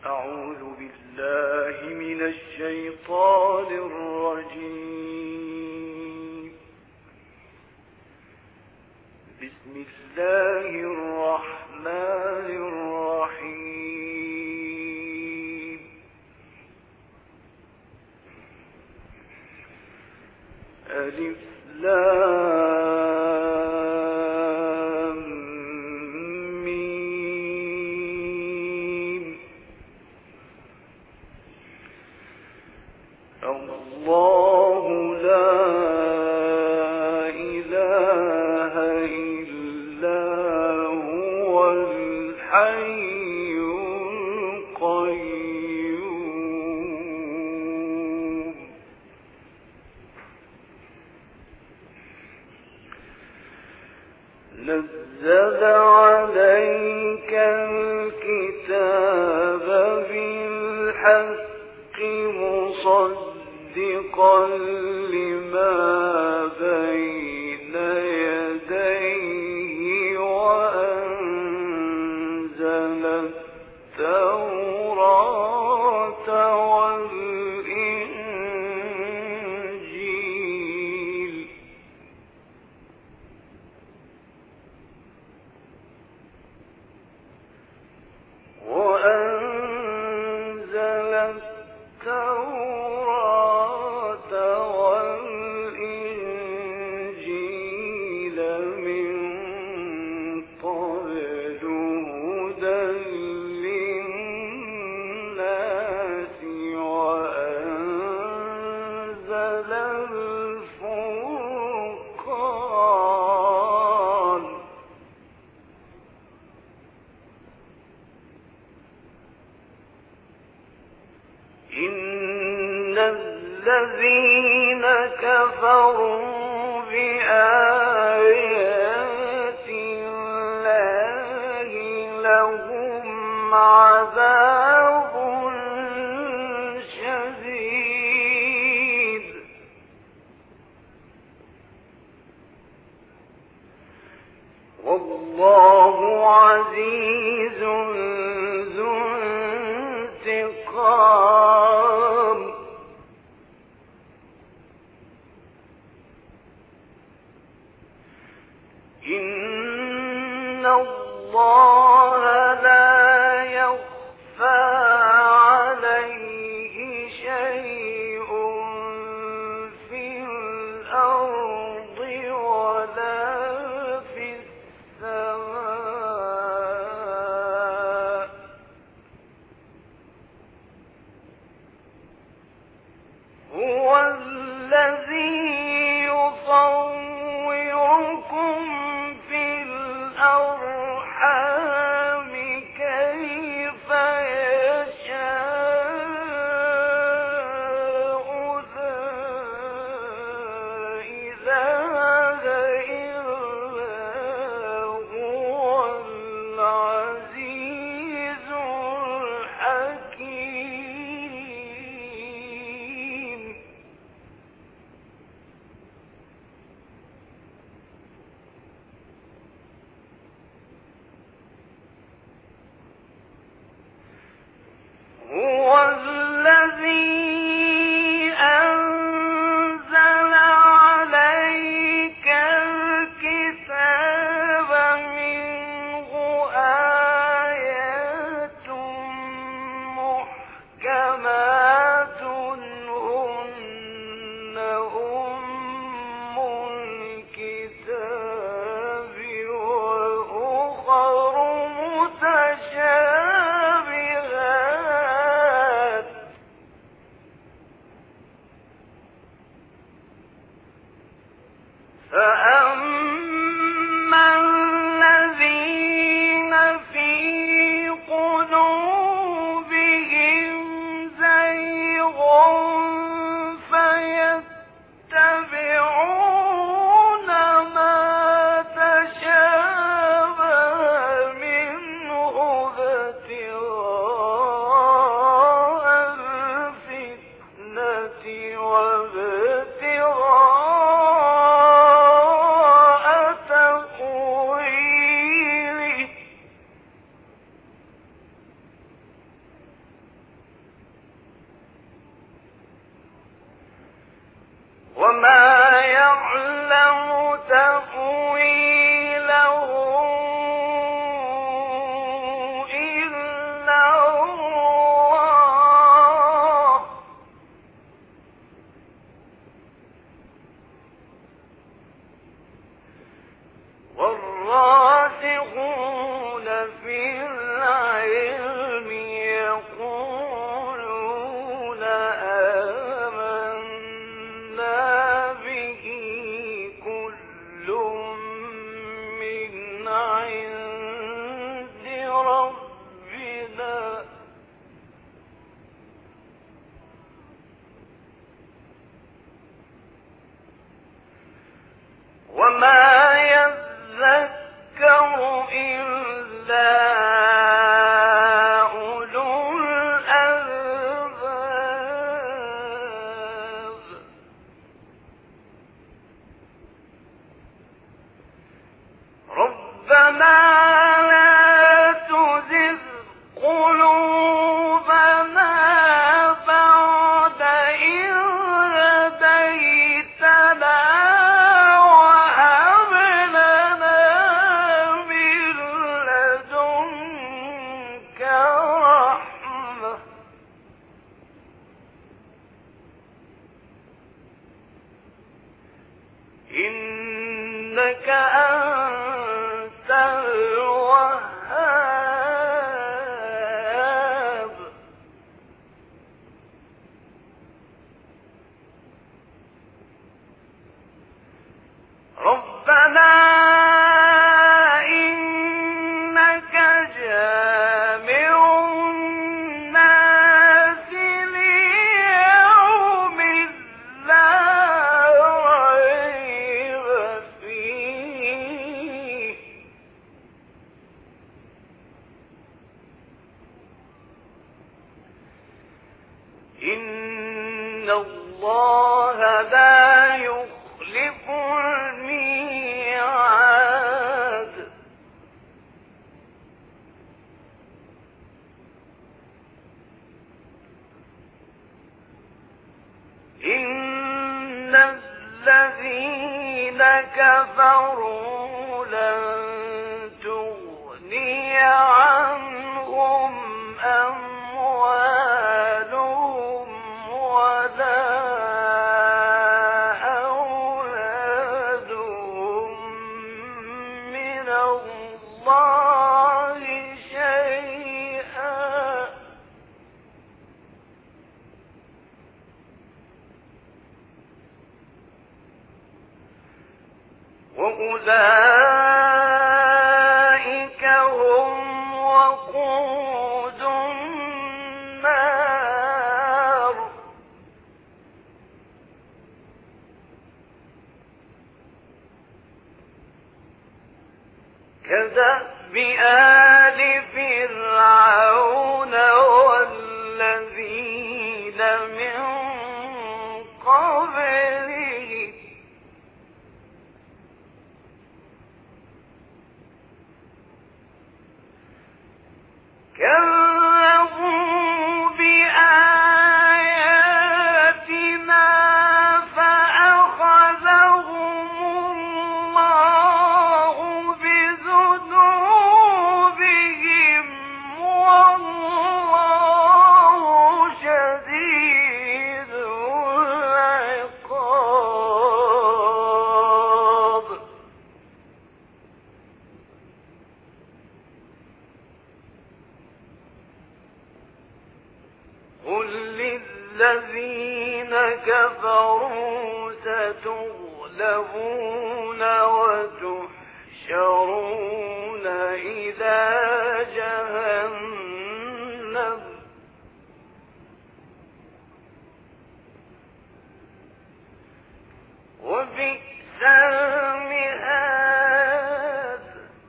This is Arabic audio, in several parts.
أعوذ بالله من الشيطان الرجيم. بسم الله الرحمن الرحيم. ألف لام ميم. الله لا إله إلا هو الحي القيوم. نزل عليك الكتاب بالحق مصدقا لما بين يديه وأنزل التوراة والإنجيل. من قبل هدى للناس وأنزل الفرقان. إن الذين كفروا بآيات الله لهم عذاب شديد والله عزيز ذو انتقام. إن الله لا يخفى وما يعلم تأويله إلا الله والراسخون في العلم يقولون آمنا به كل من عند ربنا وما يذكر إلا أولو الألباب ربنا لا تزغ قلوبنا بعد إذ هديتنا وهب لنا من لدنك رحمة إنك أنت الوهاب ربنا إنك جامع الناس ليوم لا ريب فيه إن الله لا يخلف الميعاد إن الذين كفروا لن تغني عنهم أموالهم ولا أولادهم من الله شيئا وأولئك هم وقود النار كدأب آل فرعون والذين من قبلهم كذبوا بآياتنا فأخذهم الله بذنوبهم والله شديد العقاب قل للذين كفروا ستغلبون وتحشرون إلى جهنم وبئس المهاد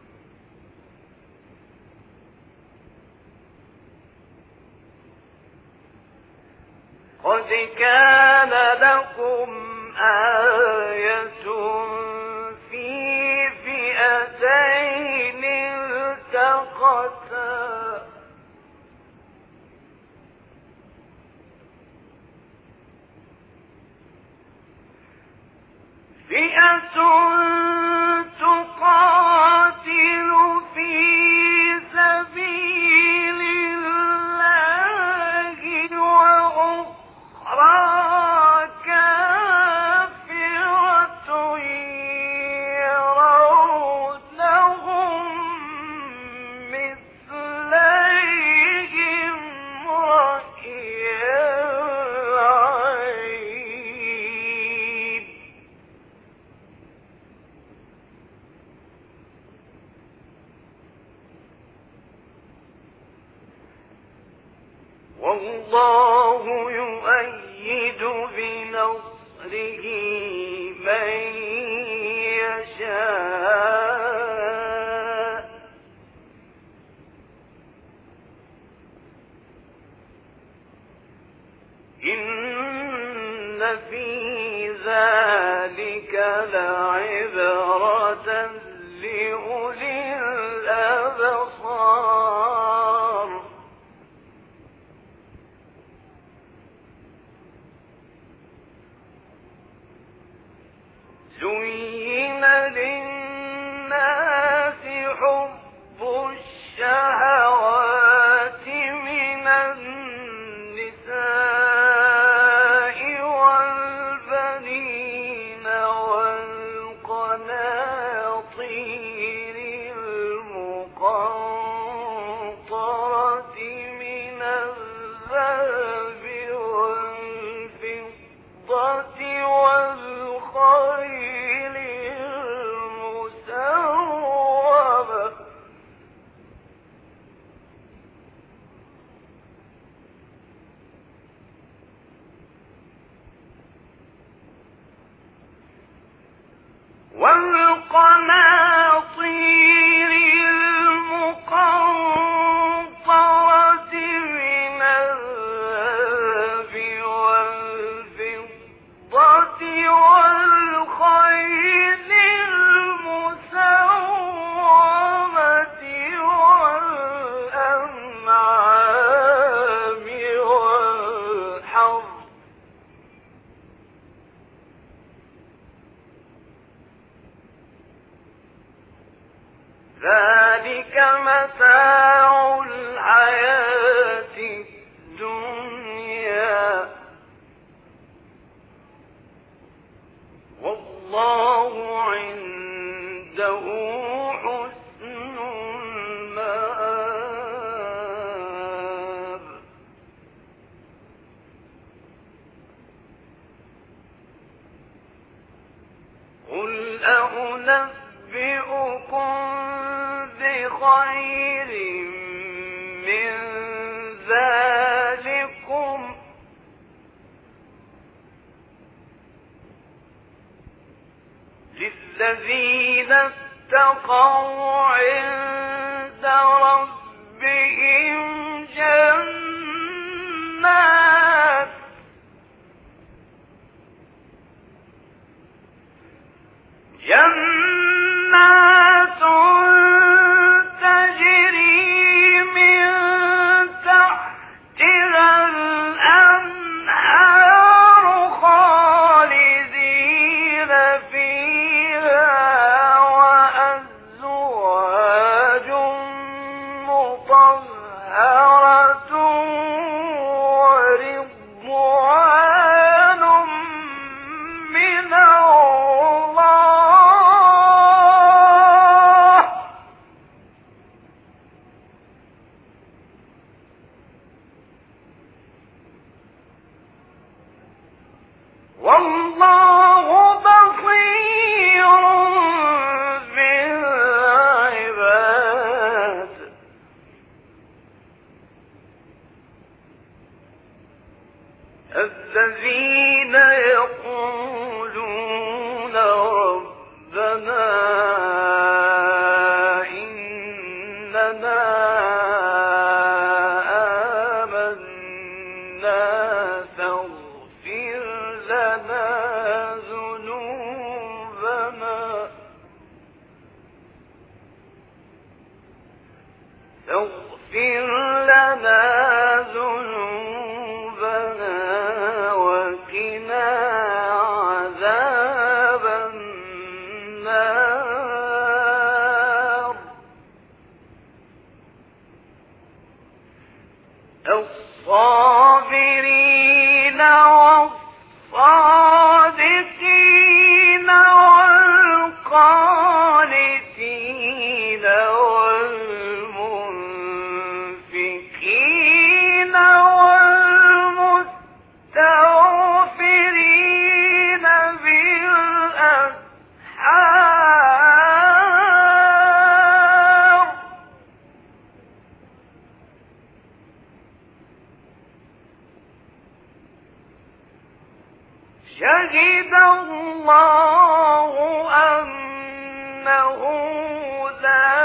قد كان لكم آية في فئتين التقتا فئة تقاتل في سبيل الله وأخرى كافرة يرونهم مثليهم رأي العين والله يؤيد بنصره من يشاء إن في ذلك لعبرة لأولي الأبصار زين للناس حب الشهوات من النساء والبنين والقناطير المقنطرة من الذهب والفضة والخيل المسومة والقناطير المقنطرة من الذهب والفضة والخيل المسومة والأنعام والحرث ذلك متاع الحياة الدنيا والله عنده حسن المآب قل أنبئكم بخير من ذلكم للذين اتقوا عند ربهم جنات تجري من تحتها الأنهار خالدين فيها وأزواج مطهرة ورضوان من الله والله بصير بالعباد الذين يقولون ربنا إننا آمنا فاغفر لنا ذنوبنا وقنا عذاب الصابرين والصادقين والقانتين والمنفقين والمستغفرين بالأسحار شهد الله أنه لا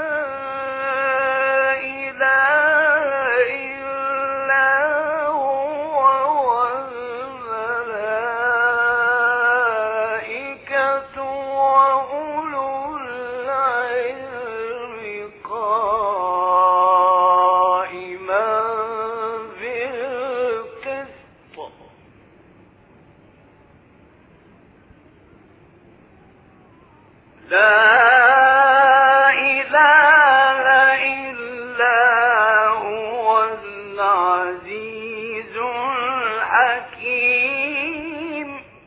إله إلا هو والملائكة وأولو العلم قائما بالقسط لا إله إلا هو العزيز الحكيم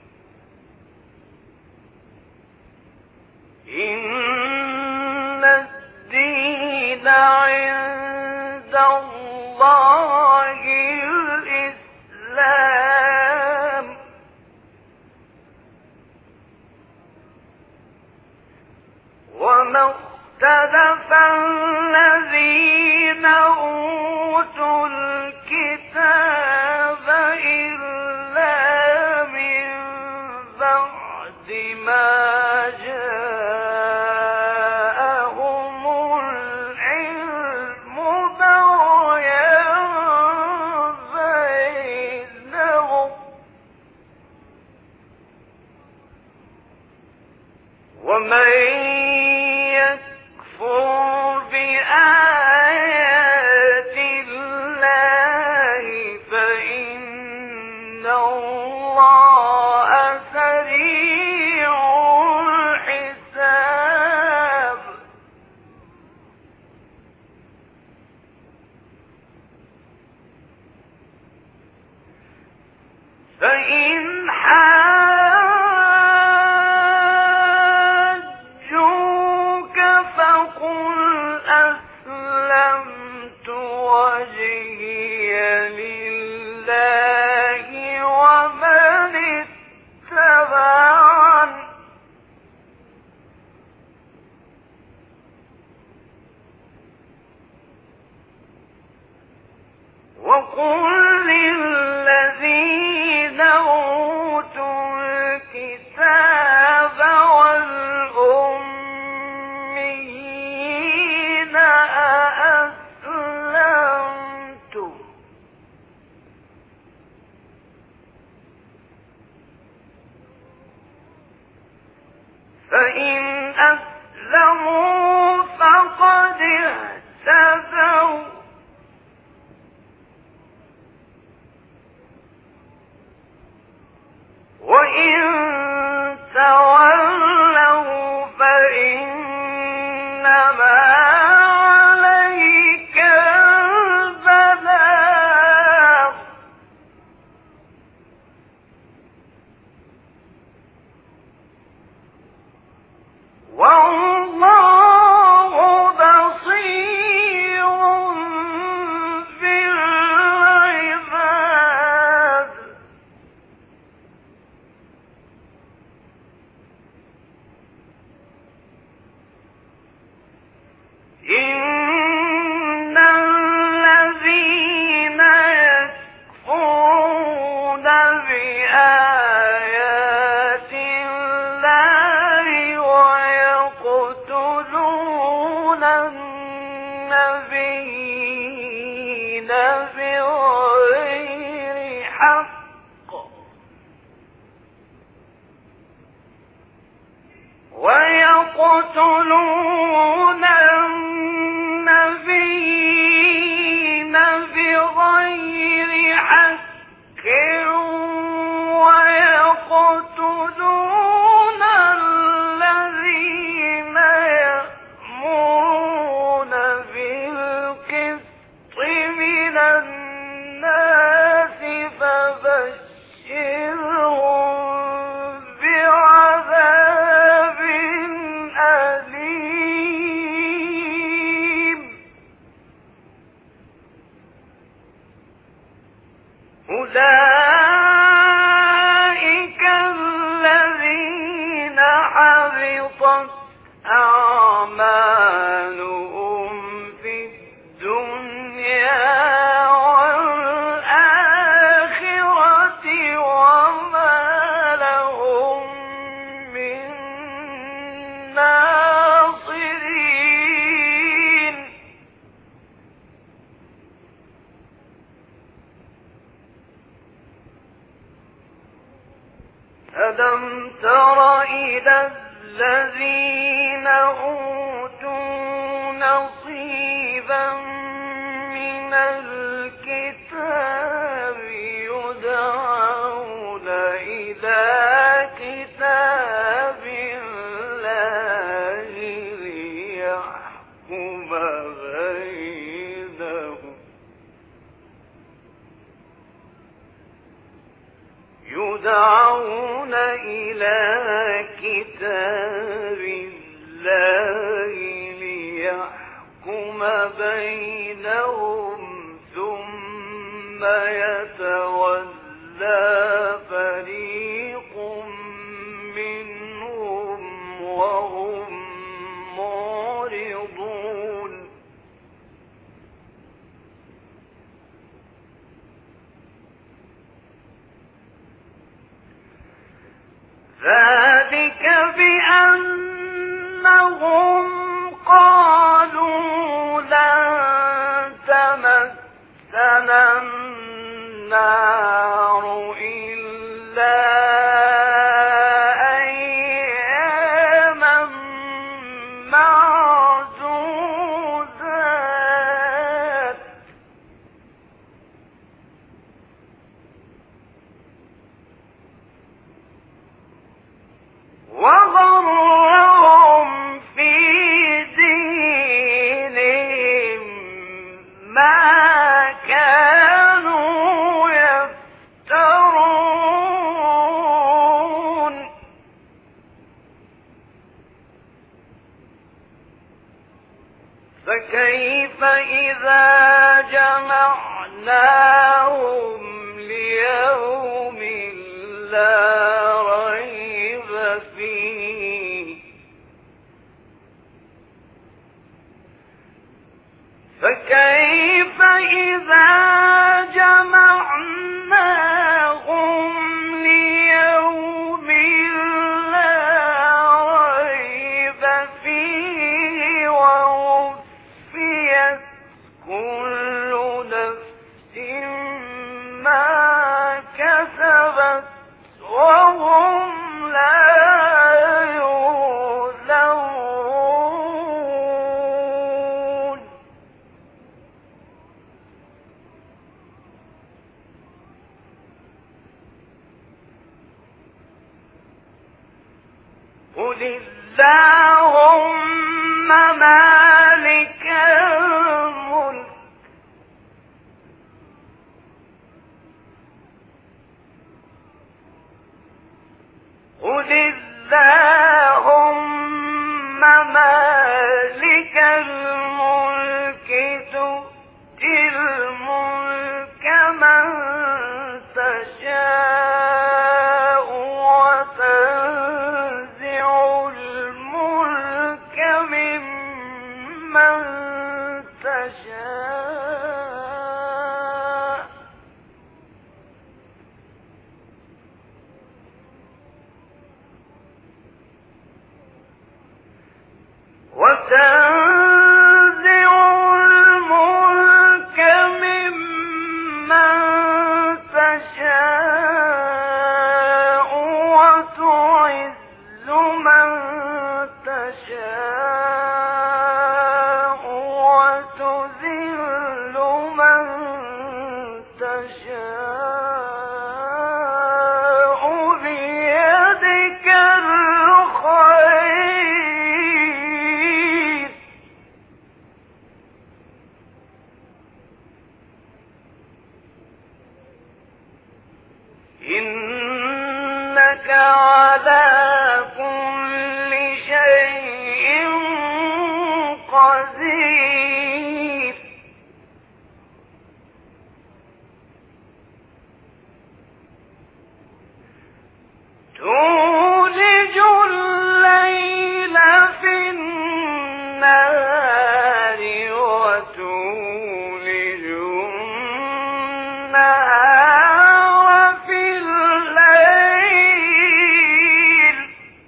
إن الدين عند الله الإسلام وما اختلف الذين أوتوا الكتاب إلا من بعد ما جاءهم العلم بغيا بينهم ومن يكفر بآيات الله فإن الله سريع الحساب فإن حاجوك فقل أسلمت وجهي لله ومن اتبعني وقل للذين أوتوا الكتاب والأميين أأسلمتم فإن أسلموا فقد اهتدوا وإن تولوا فإنما عليك البلاغ والله بصير بالعباد إن الذين يكفرون بآيات الله ويقتلون النبيين بغير حق ويقتلون النبيين بغير حق ويقتلون الذين يأمرون بالقسط من الناس أولئك الذين حبطت أعمالهم في الدنيا والآخرة وما لهم من ناصرين. ألم تر إلى الذين أوتوا نصيبا من الكتاب يدعون إلى كتاب الله ليحكم بينهم يدعون إلى كتاب الله ليحكم بينهم ثم يتولى فريق منهم وهم معرضون. ذلك بأنهم قالوا لن تمسنا النار إلا أياما معدودات وغرهم في دينهم ما كانوا يفترون. فكيف إذا جمعناهم ليوم لا ريب فيه فكيف إذا جمعناهم ليوم لا ريب فيه ووفيت كل نفس ما كسبت وهم لا يظلمون. قل اللهم مالك الملك قل اللهم مالك الملك تؤتي الملك من تشاء وتنزع الملك ممن تشاء وتنزع الملك ممن تشاء وتعز من تشاء وتذل من تشاء بيدك الخير إنك على كل شيء قدير. تولج الليل في النهار وتولج النهار في الليل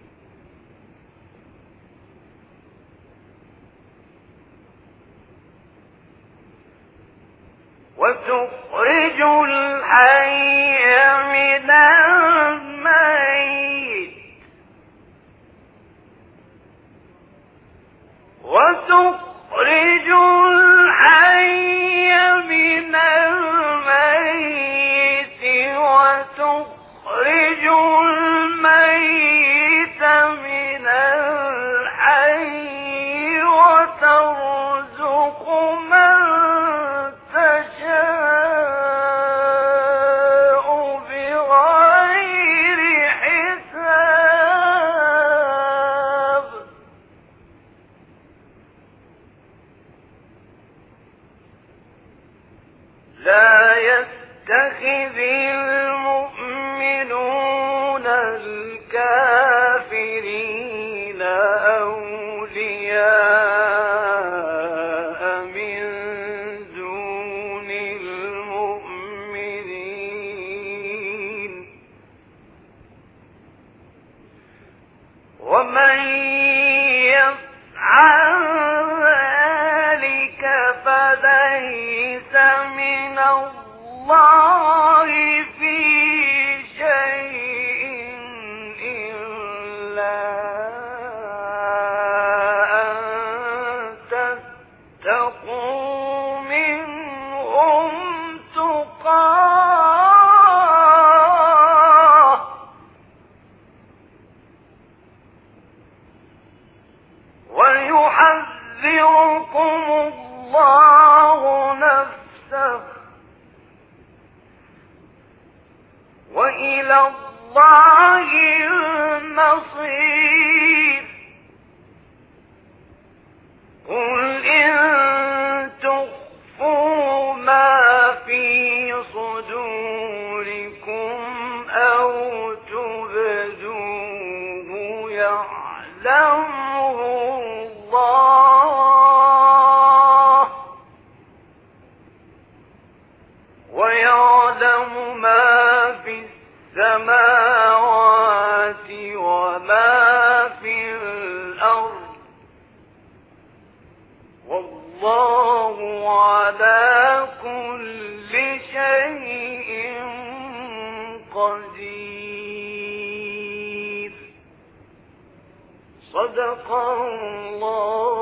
وتخرج الحي من الميت وتخرج الحي من الميت وتخرج الميت من الحي وترزق من تشاء بغير حساب لا يتخذ المؤمنون الكافرين أولياء من دون المؤمنين ومن يفعل ذلك فليس من الله في شيء إلا أن تتقوا منهم تقاه ويحذركم الله نفسه وإلى الله المصير قل إن تخفوا ما في صدوركم أو تبدوه يعلمه الله ويعلم ما في السماوات وما في الأرض والله على كل شيء قدير صدق الله